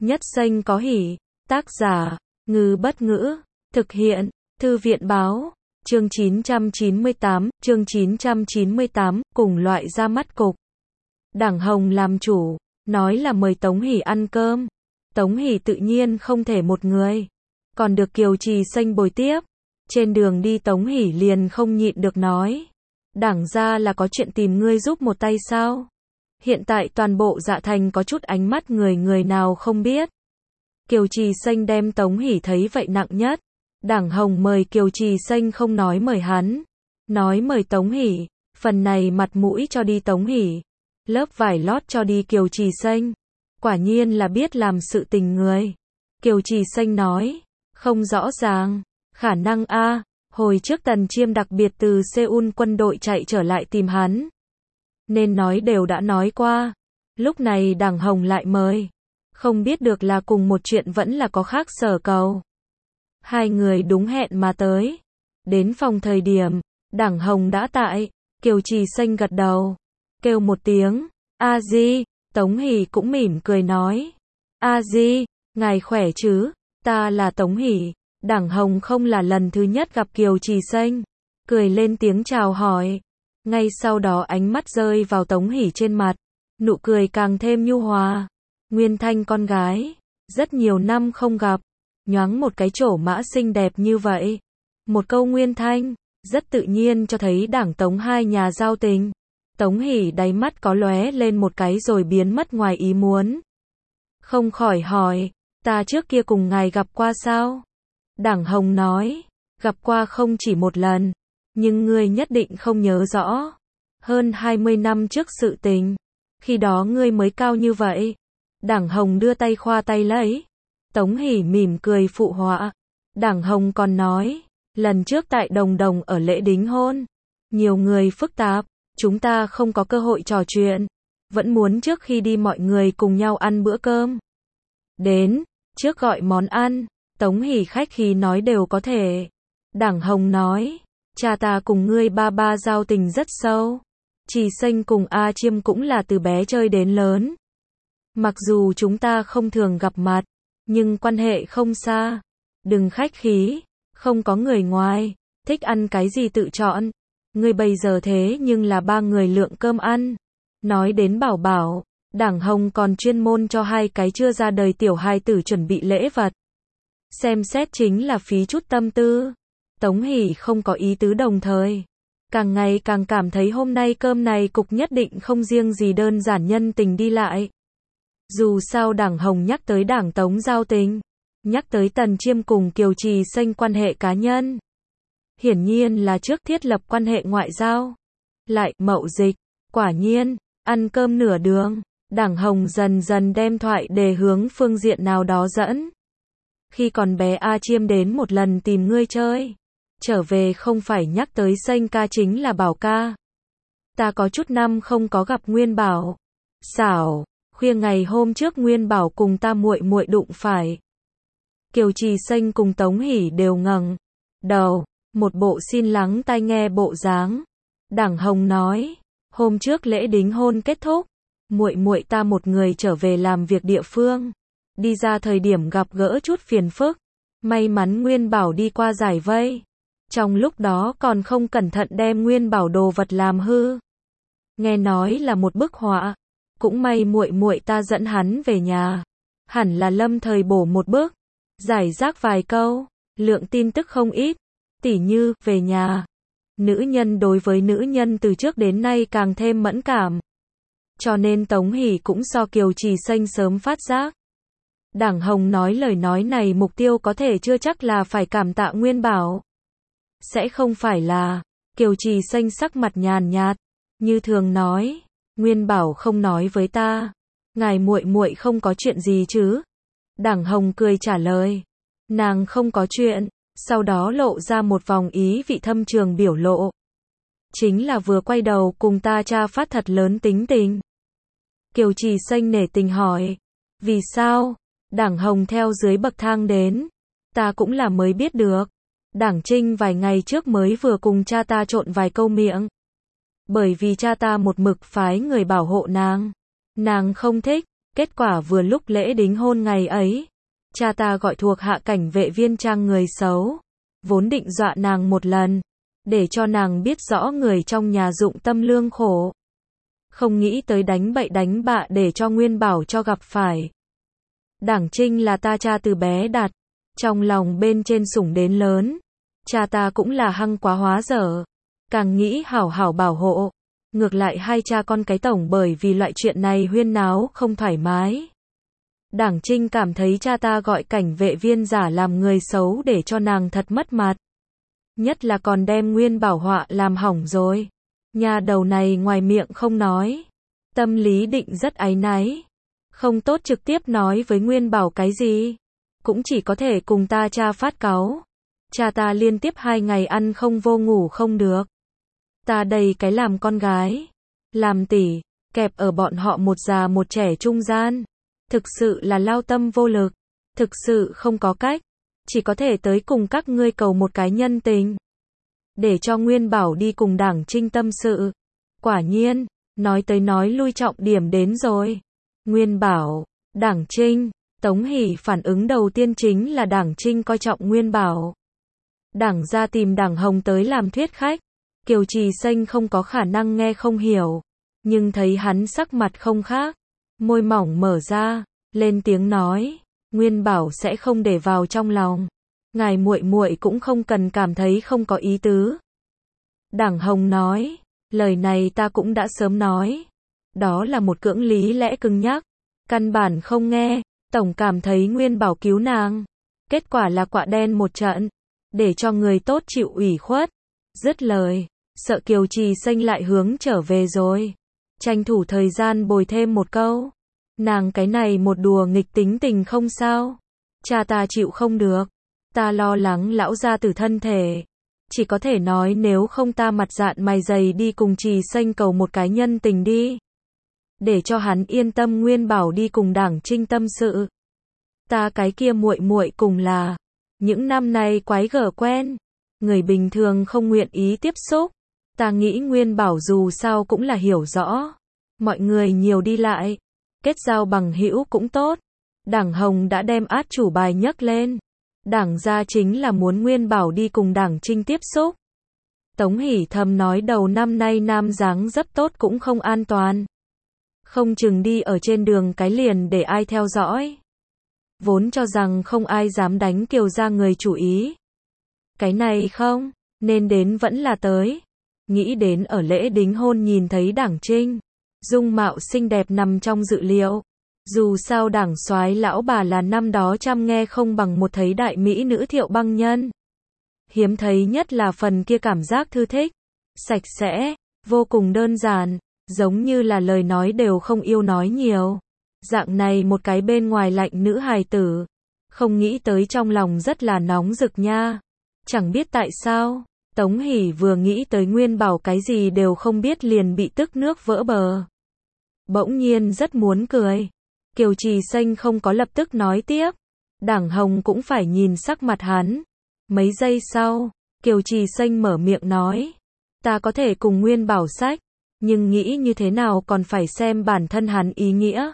Nhất xanh có hỉ. Tác giả, Ngư Bất Ngữ. Thực hiện, Thư viện Báo. Chương 998, cùng loại ra mắt cục. Đảng Hồng làm chủ, nói là mời Tống Hỷ ăn cơm. Tống Hỷ tự nhiên không thể một người, còn được Kiều Trì Xanh bồi tiếp. Trên đường đi Tống Hỷ liền không nhịn được nói, Đảng gia là có chuyện tìm ngươi giúp một tay sao? Hiện tại toàn bộ Dạ Thành có chút ánh mắt người nào không biết. Kiều Trì Xanh đem Tống Hỷ thấy vậy nặng nhất. Đảng Hồng mời Kiều Trì Xanh không nói mời hắn, nói mời Tống Hỷ. Phần này mặt mũi cho đi Tống Hỷ, lớp vải lót cho đi Kiều Trì Xanh. Quả nhiên là biết làm sự tình người. Kiều Trì Xanh nói, không rõ ràng, khả năng a, hồi trước Tần Chiêm đặc biệt từ Seoul quân đội chạy trở lại tìm hắn. Nên nói đều đã nói qua. Lúc này Đảng Hồng lại mời. Không biết được là cùng một chuyện vẫn là có khác sở cầu. Hai người đúng hẹn mà tới. Đến phòng thời điểm, Đảng Hồng đã tại. Kiều Trì Xanh gật đầu, kêu một tiếng, A Di. Tống Hỷ cũng mỉm cười nói, A Di, ngài khỏe chứ? Ta là Tống Hỷ. Đảng Hồng không là lần thứ nhất gặp Kiều Trì Xanh, cười lên tiếng chào hỏi. Ngay sau đó ánh mắt rơi vào Tống Hỷ trên mặt, nụ cười càng thêm nhu hòa. Nguyên Thanh con gái, rất nhiều năm không gặp, nhoáng một cái trổ mã xinh đẹp như vậy. Một câu Nguyên Thanh, rất tự nhiên cho thấy Đảng Tống hai nhà giao tình. Tống Hỷ đáy mắt có lóe lên một cái rồi biến mất ngoài ý muốn. Không khỏi hỏi, ta trước kia cùng ngài gặp qua sao? Đảng Hồng nói, gặp qua không chỉ một lần, nhưng ngươi nhất định không nhớ rõ. Hơn 20 năm trước sự tình, khi đó ngươi mới cao như vậy. Đảng Hồng đưa tay khoa tay lấy. Tống Hỷ mỉm cười phụ họa. Đảng Hồng còn nói, lần trước tại Đồng Đồng ở lễ đính hôn, nhiều người phức tạp, chúng ta không có cơ hội trò chuyện. Vẫn muốn trước khi đi mọi người cùng nhau ăn bữa cơm. Đến, trước gọi món ăn. Tống Hỷ khách khí nói đều có thể. Đảng Hồng nói, cha ta cùng ngươi ba giao tình rất sâu. Trì Xanh cùng A Chiêm cũng là từ bé chơi đến lớn. Mặc dù chúng ta không thường gặp mặt, nhưng quan hệ không xa. Đừng khách khí, không có người ngoài, thích ăn cái gì tự chọn. Ngươi bây giờ thế nhưng là 3 người lượng cơm ăn. Nói đến Bảo Bảo, Đảng Hồng còn chuyên môn cho 2 cái chưa ra đời tiểu hài tử chuẩn bị lễ vật. Xem xét chính là phí chút tâm tư. Tống Hỷ không có ý tứ đồng thời. Càng ngày càng cảm thấy hôm nay cơm này cục nhất định không riêng gì đơn giản nhân tình đi lại. Dù sao Đảng Hồng nhắc tới Đảng Tống giao tình, nhắc tới Tần Chiêm cùng Kiều Trì Xanh quan hệ cá nhân. Hiển nhiên là trước thiết lập quan hệ ngoại giao. Lại mậu dịch, quả nhiên, ăn cơm nửa đường, Đảng Hồng dần dần đem thoại đề hướng phương diện nào đó dẫn. Khi còn bé A Chiêm đến một lần tìm ngươi chơi. Trở về không phải nhắc tới Xanh ca chính là Bảo ca. Ta có chút năm không có gặp Nguyên Bảo. Xảo, khuya ngày hôm trước Nguyên Bảo cùng ta muội đụng phải. Kiều Trì Xanh cùng Tống Hỷ đều ngẩng đầu, một bộ xin lắng tai nghe bộ dáng. Đảng Hồng nói, hôm trước lễ đính hôn kết thúc, muội ta một người trở về làm việc địa phương. Đi ra thời điểm gặp gỡ chút phiền phức, may mắn Nguyên Bảo đi qua giải vây. Trong lúc đó còn không cẩn thận đem Nguyên Bảo đồ vật làm hư. Nghe nói là một bức họa, cũng may muội ta dẫn hắn về nhà. Hẳn là lâm thời bổ một bức, giải rác vài câu, lượng tin tức không ít, tỉ như về nhà. Nữ nhân đối với nữ nhân từ trước đến nay càng thêm mẫn cảm. Cho nên Tống Hỷ cũng so Kiều Trì Xanh sớm phát giác. Đảng Hồng nói lời nói này mục tiêu có thể chưa chắc là phải cảm tạ Nguyên Bảo. Sẽ không phải là, Kiều Trì Xanh sắc mặt nhàn nhạt, như thường nói, Nguyên Bảo không nói với ta, ngài muội không có chuyện gì chứ? Đảng Hồng cười trả lời, nàng không có chuyện, sau đó lộ ra một vòng ý vị thâm trường biểu lộ. Chính là vừa quay đầu cùng ta cha phát thật lớn tính tình. Kiều Trì Xanh nể tình hỏi, vì sao? Đảng Hồng theo dưới bậc thang đến, ta cũng là mới biết được. Đảng Trinh vài ngày trước mới vừa cùng cha ta trộn vài câu miệng. Bởi vì cha ta một mực phái người bảo hộ nàng. Nàng không thích, Kết quả vừa lúc lễ đính hôn ngày ấy, cha ta gọi thuộc hạ cảnh vệ viên trang người xấu, vốn định dọa nàng một lần, để cho nàng biết rõ người trong nhà dụng tâm lương khổ. Không nghĩ tới đánh bậy đánh bạ để cho Nguyên Bảo cho gặp phải. Đảng Trinh là ta cha từ bé đặt, trong lòng bên trên sủng đến lớn. Cha ta cũng là hăng quá hóa dở, càng nghĩ hảo hảo bảo hộ. Ngược lại hai cha con cái tổng bởi vì loại chuyện này huyên náo không thoải mái. Đảng Trinh cảm thấy cha ta gọi cảnh vệ viên giả làm người xấu để cho nàng thật mất mặt. Nhất là còn đem Nguyên Bảo họa làm hỏng rồi. Nhà đầu này ngoài miệng không nói, tâm lý định rất áy náy. Không tốt trực tiếp nói với Nguyên Bảo cái gì, cũng chỉ có thể cùng ta cha phát cáu. Cha ta liên tiếp 2 ngày ăn không vô ngủ không được. Ta đây cái làm con gái, làm tỷ, kẹp ở bọn họ một già một trẻ trung gian. Thực sự là lao tâm vô lực, thực sự không có cách, chỉ có thể tới cùng các ngươi cầu một cái nhân tình. Để cho Nguyên Bảo đi cùng Đảng Trinh tâm sự. Quả nhiên, nói tới nói lui trọng điểm đến rồi. Nguyên Bảo, Đảng Trinh, Tống Hỷ phản ứng đầu tiên chính là Đảng Trinh coi trọng Nguyên Bảo. Đảng ra tìm Đảng Hồng tới làm thuyết khách. Kiều Trì Xanh không có khả năng nghe không hiểu, nhưng thấy hắn sắc mặt không khác, môi mỏng mở ra, lên tiếng nói, Nguyên Bảo sẽ không để vào trong lòng. Ngài muội muội cũng không cần cảm thấy không có ý tứ. Đảng Hồng nói, lời này ta cũng đã sớm nói. Đó là một cưỡng lý lẽ cứng nhắc, căn bản không nghe, tổng cảm thấy Nguyên Bảo cứu nàng. Kết quả là quạ đen một trận, để cho người tốt chịu ủy khuất. Dứt lời, sợ Kiều Trì Xanh lại hướng trở về rồi. Tranh thủ thời gian bồi thêm một câu. Nàng cái này một đùa nghịch tính tình không sao. Cha ta chịu không được. Ta lo lắng lão gia tử thân thể. Chỉ có thể nói nếu không ta mặt dạn mày dày đi cùng Trì Xanh cầu một cái nhân tình đi. Để cho hắn yên tâm Nguyên Bảo đi cùng Đảng Trinh tâm sự. Ta cái kia muội muội cùng là, những năm nay quái gở quen. Người bình thường không nguyện ý tiếp xúc. Ta nghĩ Nguyên Bảo dù sao cũng là hiểu rõ. Mọi người nhiều đi lại. Kết giao bằng hữu cũng tốt. Đảng Hồng đã đem át chủ bài nhấc lên. Đảng gia chính là muốn Nguyên Bảo đi cùng Đảng Trinh tiếp xúc. Tống Hỷ thầm nói đầu năm nay nam dáng dấp tốt cũng không an toàn. Không chừng đi ở trên đường cái liền để ai theo dõi. Vốn cho rằng không ai dám đánh Kiều gia người chủ ý. Cái này không, nên đến vẫn là tới. Nghĩ đến ở lễ đính hôn nhìn thấy Đảng Trinh, dung mạo xinh đẹp nằm trong dự liệu. Dù sao Đảng soái lão bà là năm đó trăm nghe không bằng một thấy đại mỹ nữ Thiệu Băng Nhân. Hiếm thấy nhất là phần kia cảm giác thư thích, sạch sẽ, vô cùng đơn giản, giống như là lời nói đều không yêu nói nhiều. Dạng này một cái bên ngoài lạnh nữ hài tử, không nghĩ tới trong lòng rất là nóng rực nha. Chẳng biết tại sao, Tống Hỷ vừa nghĩ tới Nguyên Bảo cái gì đều không biết liền bị tức nước vỡ bờ. Bỗng nhiên rất muốn cười. Kiều Trì Xanh không có lập tức nói tiếp. Đảng Hồng cũng phải nhìn sắc mặt hắn. Mấy giây sau, Kiều Trì Xanh mở miệng nói. Ta có thể cùng Nguyên Bảo sách, nhưng nghĩ như thế nào còn phải xem bản thân hắn ý nghĩa.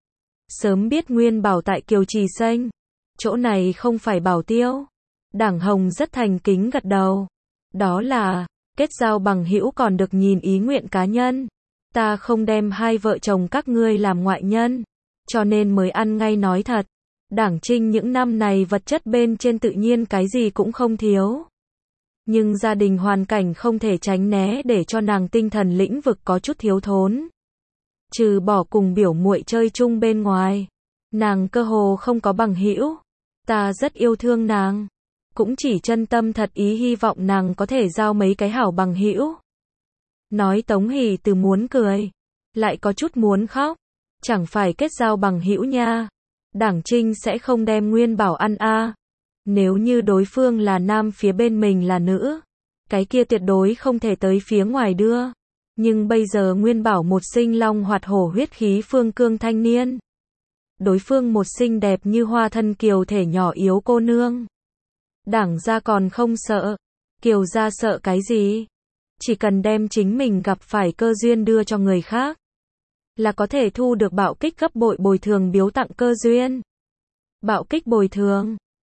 Sớm biết Nguyên Bảo tại Kiều Trì Xanh, chỗ này không phải bảo tiêu. Đảng Hồng rất thành kính gật đầu. Đó là, kết giao bằng hữu còn được nhìn ý nguyện cá nhân. Ta không đem hai vợ chồng các ngươi làm ngoại nhân, cho nên mới ăn ngay nói thật. Đảng Trinh những năm này vật chất bên trên tự nhiên cái gì cũng không thiếu. Nhưng gia đình hoàn cảnh không thể tránh né để cho nàng tinh thần lĩnh vực có chút thiếu thốn. Trừ bỏ cùng biểu muội chơi chung bên ngoài, nàng cơ hồ không có bằng hữu. Ta rất yêu thương nàng, cũng chỉ chân tâm thật ý hy vọng nàng có thể giao mấy cái hảo bằng hữu. Nói Tống Hỷ từ muốn cười, lại có chút muốn khóc. Chẳng phải kết giao bằng hữu nha. Đảng Trinh sẽ không đem Nguyên Bảo ăn a. Nếu như đối phương là nam phía bên mình là nữ, cái kia tuyệt đối không thể tới phía ngoài đưa. Nhưng bây giờ Nguyên Bảo một sinh long hoạt hổ huyết khí phương cương thanh niên. Đối phương một xinh đẹp như hoa thân kiều thể nhỏ yếu cô nương. Đảng gia còn không sợ. Kiều gia sợ cái gì? Chỉ cần đem chính mình gặp phải cơ duyên đưa cho người khác. là có thể thu được bạo kích gấp bội bồi thường biếu tặng cơ duyên. Bạo kích bồi thường